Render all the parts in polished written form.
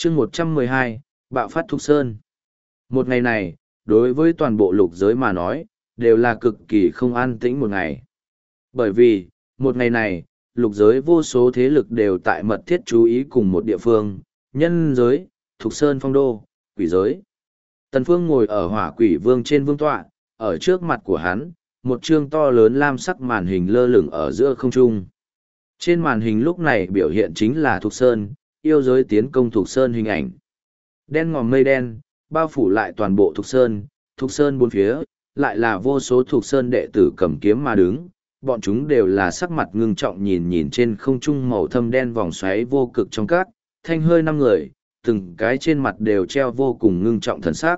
chương 112, bạo phát Thục Sơn. Một ngày này, đối với toàn bộ lục giới mà nói, đều là cực kỳ không an tĩnh một ngày. Bởi vì, một ngày này, lục giới vô số thế lực đều tại mật thiết chú ý cùng một địa phương, nhân giới, Thục Sơn phong đô, quỷ giới. Tần Phương ngồi ở hỏa quỷ vương trên vương tọa, ở trước mặt của hắn, một chương to lớn lam sắc màn hình lơ lửng ở giữa không trung. Trên màn hình lúc này biểu hiện chính là Thục Sơn, yêu giới tiến công Thục Sơn hình ảnh. Đen ngòm mây đen, bao phủ lại toàn bộ Thục Sơn bốn phía, lại là vô số Thục Sơn đệ tử cầm kiếm mà đứng, bọn chúng đều là sắc mặt ngưng trọng nhìn nhìn trên không trung màu thâm đen vòng xoáy vô cực trong cát, thanh hơi năm người, từng cái trên mặt đều treo vô cùng ngưng trọng thần sắc.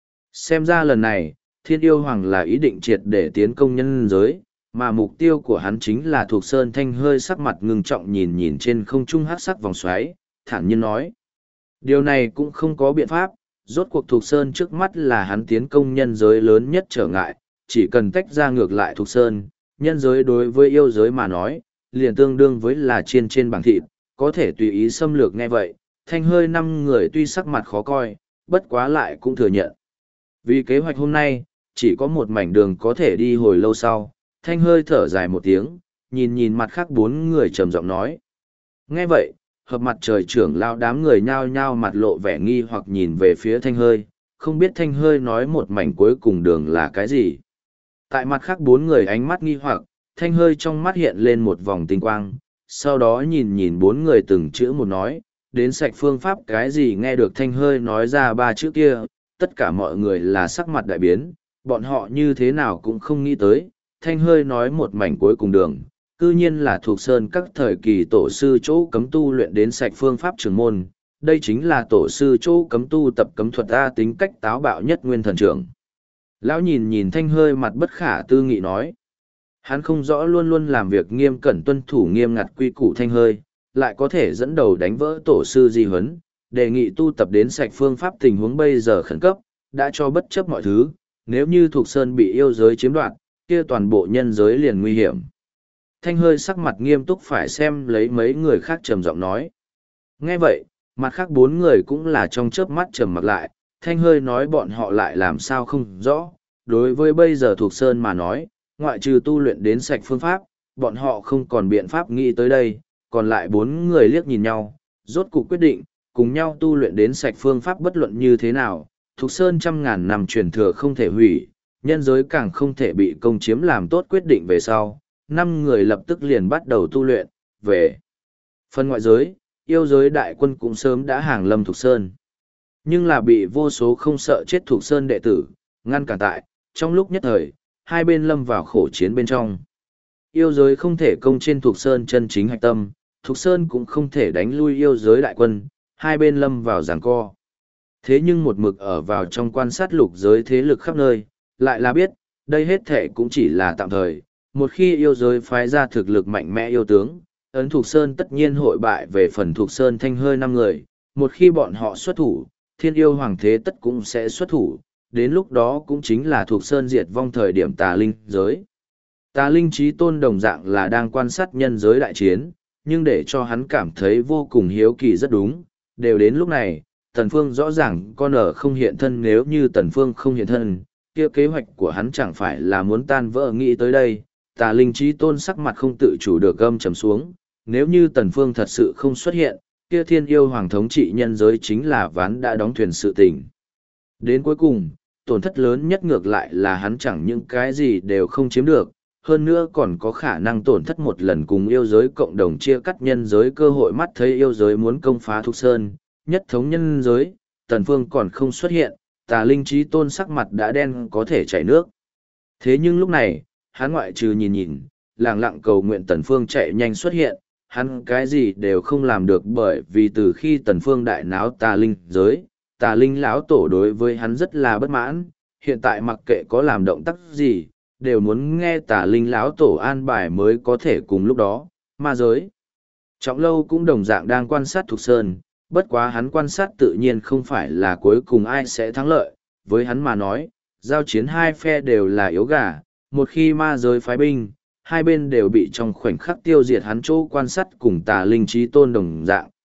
Xem ra lần này, Thiên Yêu Hoàng là ý định triệt để tiến công nhân giới, mà mục tiêu của hắn chính là Thục Sơn thanh hơi sắc mặt ngưng trọng nhìn nhìn trên không trung hắc sắc vòng xoáy, thản nhiên nói. Điều này cũng không có biện pháp, rốt cuộc Thục Sơn trước mắt là hắn tiến công nhân giới lớn nhất trở ngại, chỉ cần tách ra ngược lại Thục Sơn, nhân giới đối với yêu giới mà nói, liền tương đương với là chiên trên bảng thịt, có thể tùy ý xâm lược nghe vậy, thanh hơi năm người tuy sắc mặt khó coi, bất quá lại cũng thừa nhận. Vì kế hoạch hôm nay, chỉ có một mảnh đường có thể đi hồi lâu sau, thanh hơi thở dài một tiếng, nhìn nhìn mặt khác bốn người trầm giọng nói. Nghe vậy, hợp mặt trời trưởng lao đám người nhao nhao mặt lộ vẻ nghi hoặc nhìn về phía thanh hơi, không biết thanh hơi nói một mảnh cuối cùng đường là cái gì. Tại mặt khác bốn người ánh mắt nghi hoặc, thanh hơi trong mắt hiện lên một vòng tinh quang, sau đó nhìn nhìn bốn người từng chữ một nói, đến sạch phương pháp cái gì nghe được thanh hơi nói ra ba chữ kia, tất cả mọi người là sắc mặt đại biến, bọn họ như thế nào cũng không nghĩ tới, thanh hơi nói một mảnh cuối cùng đường, cư nhiên là thuộc sơn các thời kỳ tổ sư chỗ cấm tu luyện đến sạch phương pháp trường môn, đây chính là tổ sư chỗ cấm tu tập cấm thuật A tính cách táo bạo nhất nguyên thần trưởng. Lão nhìn nhìn thanh hơi mặt bất khả tư nghị nói. Hắn không rõ luôn luôn làm việc nghiêm cẩn tuân thủ nghiêm ngặt quy củ thanh hơi, lại có thể dẫn đầu đánh vỡ tổ sư di huấn, đề nghị tu tập đến sạch phương pháp tình huống bây giờ khẩn cấp, đã cho bất chấp mọi thứ, nếu như Thục Sơn bị yêu giới chiếm đoạt, kia toàn bộ nhân giới liền nguy hiểm. Thanh hơi sắc mặt nghiêm túc phải xem lấy mấy người khác trầm giọng nói. Nghe vậy, mặt khác bốn người cũng là trong chớp mắt trầm mặt lại, thanh hơi nói bọn họ lại làm sao không rõ. Đối với bây giờ Thục Sơn mà nói, ngoại trừ tu luyện đến sạch phương pháp, bọn họ không còn biện pháp nghĩ tới đây, còn lại bốn người liếc nhìn nhau, rốt cuộc quyết định, cùng nhau tu luyện đến sạch phương pháp bất luận như thế nào, Thục Sơn trăm ngàn năm truyền thừa không thể hủy, nhân giới càng không thể bị công chiếm làm tốt quyết định về sau. Năm người lập tức liền bắt đầu tu luyện, về phần ngoại giới, yêu giới đại quân cũng sớm đã hàng lâm Thục Sơn. Nhưng là bị vô số không sợ chết Thục Sơn đệ tử, ngăn cản tại, trong lúc nhất thời, hai bên lâm vào khổ chiến bên trong. Yêu giới không thể công trên Thục Sơn chân chính hạch tâm, Thục Sơn cũng không thể đánh lui yêu giới đại quân, hai bên lâm vào giằng co. Thế nhưng một mực ở vào trong quan sát lục giới thế lực khắp nơi, lại là biết, đây hết thể cũng chỉ là tạm thời. Một khi yêu giới phái ra thực lực mạnh mẽ yêu tướng, ấn Thục Sơn tất nhiên hội bại về phần Thục Sơn thanh hơi năm người. Một khi bọn họ xuất thủ, Thiên Yêu Hoàng thế tất cũng sẽ xuất thủ, đến lúc đó cũng chính là Thục Sơn diệt vong thời điểm tà linh giới. Tà linh trí tôn đồng dạng là đang quan sát nhân giới đại chiến, nhưng để cho hắn cảm thấy vô cùng hiếu kỳ rất đúng, đều đến lúc này, Tần Phương rõ ràng con ở không hiện thân, nếu như Tần Phương không hiện thân, kia kế hoạch của hắn chẳng phải là muốn tan vỡ. Nghĩ tới đây, Tà linh trí tôn sắc mặt không tự chủ được gâm trầm xuống, nếu như Tần Phương thật sự không xuất hiện, kia Thiên Yêu Hoàng thống trị nhân giới chính là ván đã đóng thuyền sự tình. Đến cuối cùng, tổn thất lớn nhất ngược lại là hắn chẳng những cái gì đều không chiếm được, hơn nữa còn có khả năng tổn thất một lần cùng yêu giới cộng đồng chia cắt nhân giới cơ hội. Mắt thấy yêu giới muốn công phá Thục Sơn, nhất thống nhân giới, Tần Phương còn không xuất hiện, Tà linh trí tôn sắc mặt đã đen có thể chảy nước. Thế nhưng lúc này, hắn ngoại trừ nhìn nhìn, lẳng lặng cầu nguyện Tần Phương chạy nhanh xuất hiện, hắn cái gì đều không làm được, bởi vì từ khi Tần Phương đại náo tà linh giới, tà linh lão tổ đối với hắn rất là bất mãn, hiện tại mặc kệ có làm động tác gì, đều muốn nghe tà linh lão tổ an bài mới có thể. Cùng lúc đó, ma giới Trọng Lâu cũng đồng dạng đang quan sát Thục Sơn, bất quá hắn quan sát tự nhiên không phải là cuối cùng ai sẽ thắng lợi, với hắn mà nói, giao chiến hai phe đều là yếu gà, một khi ma giới phái binh, hai bên đều bị trong khoảnh khắc tiêu diệt. Hắn chỗ quan sát cùng tà linh trí tôn đồng dạng,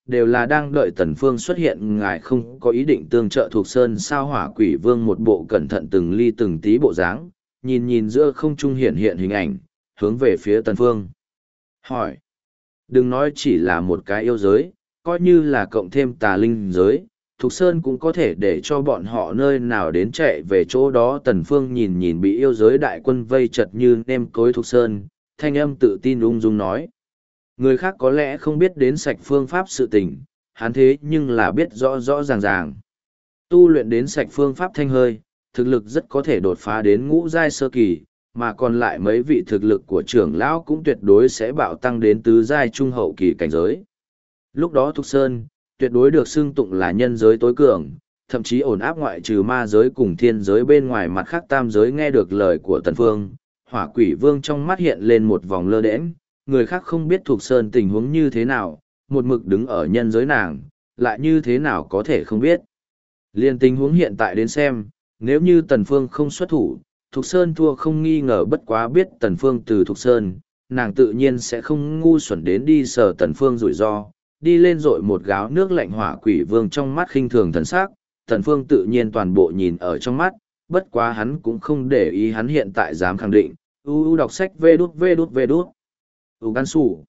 đều là đang đợi Tần Phương xuất hiện. Ngài không có ý định tương trợ Thục Sơn sao? Hỏa Quỷ Vương một bộ cẩn thận từng ly từng tí bộ dáng, nhìn nhìn giữa không trung hiện hiện hình ảnh, hướng về phía Tần Phương. Hỏi, đừng nói chỉ là một cái yêu giới, coi như là cộng thêm tà linh giới, Thục Sơn cũng có thể để cho bọn họ nơi nào đến chạy về chỗ đó. Tần Phương nhìn nhìn bị yêu giới đại quân vây chật như nêm cối Thục Sơn, thanh âm tự tin ung dung nói. Người khác có lẽ không biết đến sạch phương pháp sự tình, hắn thế nhưng là biết rõ rõ ràng ràng. Tu luyện đến sạch phương pháp thanh hơi, thực lực rất có thể đột phá đến ngũ giai sơ kỳ, mà còn lại mấy vị thực lực của trưởng lão cũng tuyệt đối sẽ bạo tăng đến tứ giai trung hậu kỳ cảnh giới. Lúc đó Thục Sơn, tuyệt đối được xưng tụng là nhân giới tối cường, thậm chí ổn áp ngoại trừ ma giới cùng thiên giới bên ngoài mặt khác tam giới. Nghe được lời của Tần Phương, Hỏa Quỷ Vương trong mắt hiện lên một vòng lơ đễnh, người khác không biết Thục Sơn tình huống như thế nào, một mực đứng ở nhân giới nàng, lại như thế nào có thể không biết. Liên tình huống hiện tại đến xem, nếu như Tần Phương không xuất thủ, Thục Sơn thua không nghi ngờ. Bất quá biết Tần Phương từ Thục Sơn, nàng tự nhiên sẽ không ngu xuẩn đến đi sờ Tần Phương rủi ro, đi lên rội một gáo nước lạnh. Hỏa Quỷ Vương trong mắt khinh thường thần sắc, Tần Phương tự nhiên toàn bộ nhìn ở trong mắt, bất quá hắn cũng không để ý, hắn hiện tại dám khẳng định. Đọc sách vê đút. Gan sủ.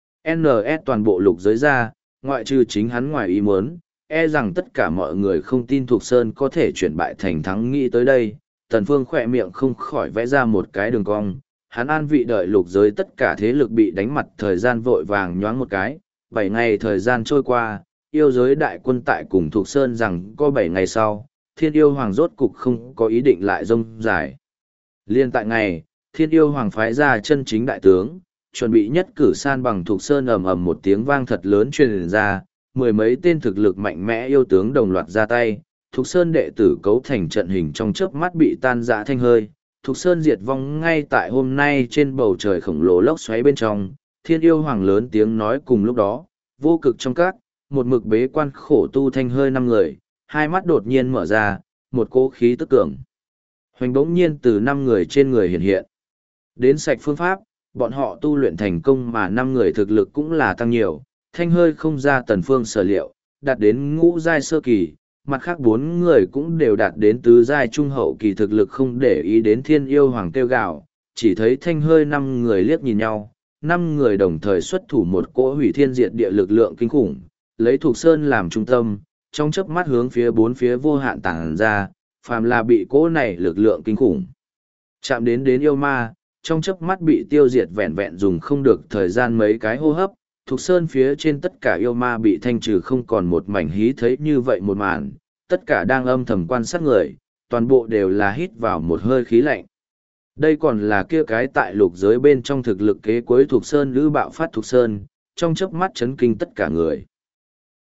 NS toàn bộ lục giới ra, ngoại trừ chính hắn ngoài ý muốn, e rằng tất cả mọi người không tin Thục Sơn có thể chuyển bại thành thắng. Nghĩ tới đây, Tần Phương khỏe miệng không khỏi vẽ ra một cái đường cong. Hắn an vị đợi lục giới tất cả thế lực bị đánh mặt, thời gian vội vàng nhoáng một cái. 7 ngày thời gian trôi qua, yêu giới đại quân tại cùng Thục Sơn rằng có 7 ngày sau, Thiên Yêu Hoàng rốt cục không có ý định lại rông dài. Liên tại ngày, Thiên Yêu Hoàng phái ra chân chính đại tướng, chuẩn bị nhất cử san bằng Thục Sơn. Ầm ầm một tiếng vang thật lớn truyền ra, mười mấy tên thực lực mạnh mẽ yêu tướng đồng loạt ra tay. Thục Sơn đệ tử cấu thành trận hình trong chớp mắt bị tan rã thanh hơi. Thục Sơn diệt vong ngay tại hôm nay. Trên bầu trời khổng lồ lốc xoáy bên trong, Thiên Yêu Hoàng lớn tiếng nói. Cùng lúc đó, vô cực trong các, một mực bế quan khổ tu thanh hơi 5 người, hai mắt đột nhiên mở ra, một cỗ khí tức cường hoành bỗng nhiên từ 5 người trên người hiện hiện. Đến sạch phương pháp, bọn họ tu luyện thành công, mà 5 người thực lực cũng là tăng nhiều. Thanh hơi không ra Tần Phương sở liệu, đạt đến ngũ giai sơ kỳ, mặt khác 4 người cũng đều đạt đến tứ giai trung hậu kỳ thực lực. Không để ý đến Thiên Yêu Hoàng kêu gào, chỉ thấy thanh hơi 5 người liếc nhìn nhau, 5 người đồng thời xuất thủ một cỗ hủy thiên diệt địa lực lượng kinh khủng, lấy Thục Sơn làm trung tâm, trong chớp mắt hướng phía 4 phía vô hạn tản ra. Phàm là bị cỗ này lực lượng kinh khủng chạm đến yêu ma, trong chớp mắt bị tiêu diệt. Vẹn vẹn dùng không được thời gian mấy cái hô hấp, Thục Sơn phía trên tất cả yêu ma bị thanh trừ không còn một mảnh. Hí thấy như vậy một màn, tất cả đang âm thầm quan sát người, toàn bộ đều là hít vào một hơi khí lạnh. Đây còn là kia cái tại lục giới bên trong thực lực kế cuối Thục Sơn lữ bạo phát Thục Sơn, trong chớp mắt chấn kinh tất cả người.